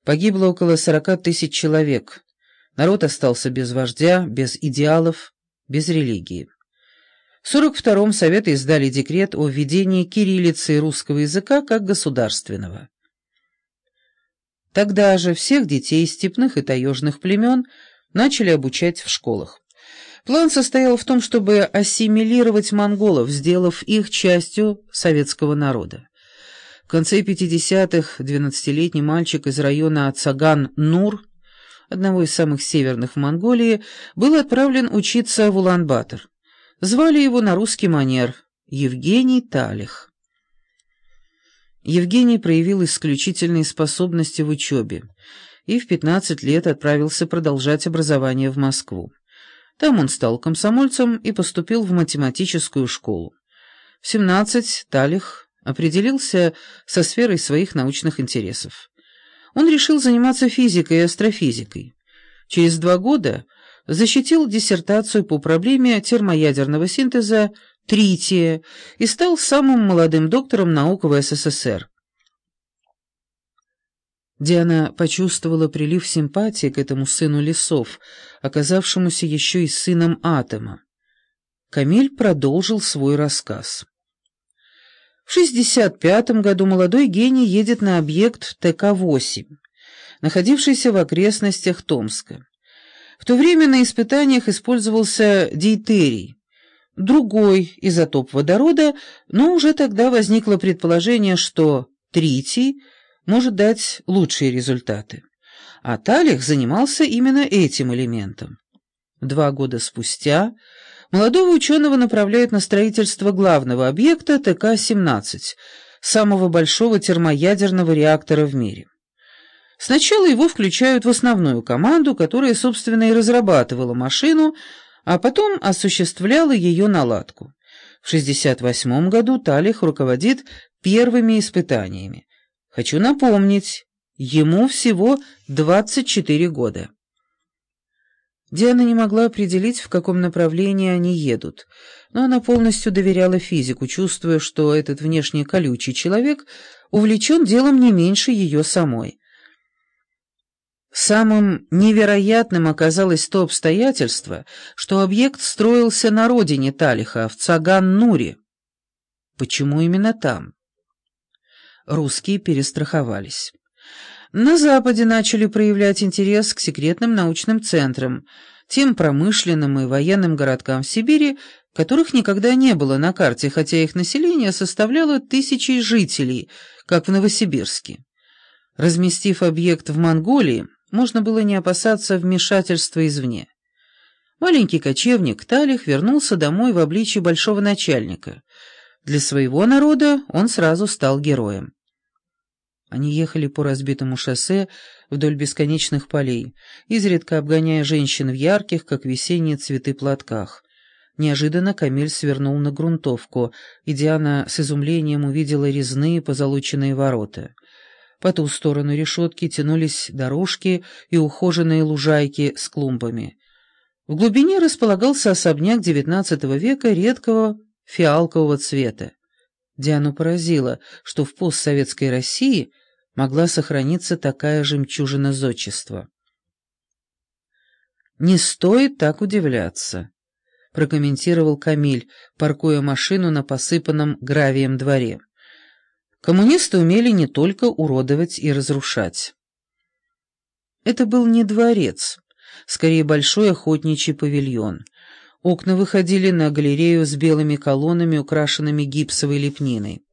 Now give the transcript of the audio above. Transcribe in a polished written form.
Погибло около 40 тысяч человек. Народ остался без вождя, без идеалов, без религии. В 42-м Советы издали декрет о введении кириллицы и русского языка как государственного. Тогда же всех детей степных и таежных племен начали обучать в школах. План состоял в том, чтобы ассимилировать монголов, сделав их частью советского народа. В конце 50-х 12-летний мальчик из района Цаган-Нур, одного из самых северных в Монголии, был отправлен учиться в Улан-Батор. Звали его на русский манер Евгений Талих. Евгений проявил исключительные способности в учебе и в 15 лет отправился продолжать образование в Москву. Там он стал комсомольцем и поступил в математическую школу. В 17 Талих определился со сферой своих научных интересов. Он решил заниматься физикой и астрофизикой. Через 2 года защитил диссертацию по проблеме термоядерного синтеза трития и стал самым молодым доктором наук в СССР. Диана почувствовала прилив симпатии к этому сыну лесов, оказавшемуся еще и сыном атома. Камиль продолжил свой рассказ. В 1965 году молодой гений едет на объект ТК-8, находившийся в окрестностях Томска. В то время на испытаниях использовался дейтерий, другой изотоп водорода, но уже тогда возникло предположение, что тритий может дать лучшие результаты. А Талих занимался именно этим элементом. 2 года спустя молодого ученого направляют на строительство главного объекта ТК-17, самого большого термоядерного реактора в мире. Сначала его включают в основную команду, которая, собственно, и разрабатывала машину, а потом осуществляла ее наладку. В 1968 году Талих руководит первыми испытаниями. Хочу напомнить, ему всего 24 года. Диана не могла определить, в каком направлении они едут, но она полностью доверяла физику, чувствуя, что этот внешне колючий человек увлечен делом не меньше ее самой. Самым невероятным оказалось то обстоятельство, что объект строился на родине Талиха, в Цаган-Нуре. Почему именно там? Русские перестраховались. На Западе начали проявлять интерес к секретным научным центрам, тем промышленным и военным городкам в Сибири, которых никогда не было на карте, хотя их население составляло тысячи жителей, как в Новосибирске. Разместив объект в Монголии, можно было не опасаться вмешательства извне. Маленький кочевник Талих вернулся домой в обличье большого начальника. Для своего народа он сразу стал героем. Они ехали по разбитому шоссе вдоль бесконечных полей, изредка обгоняя женщин в ярких, как весенние цветы, платках. Неожиданно Камиль свернул на грунтовку, и Диана с изумлением увидела резные позолоченные ворота. По ту сторону решетки тянулись дорожки и ухоженные лужайки с клумбами. В глубине располагался особняк XIX века редкого фиалкового цвета. Диану поразило, что в постсоветской России могла сохраниться такая жемчужина зодчества. «Не стоит так удивляться», — прокомментировал Камиль, паркуя машину на посыпанном гравием дворе. «Коммунисты умели не только уродовать и разрушать». Это был не дворец, скорее большой охотничий павильон. Окна выходили на галерею с белыми колоннами, украшенными гипсовой лепниной.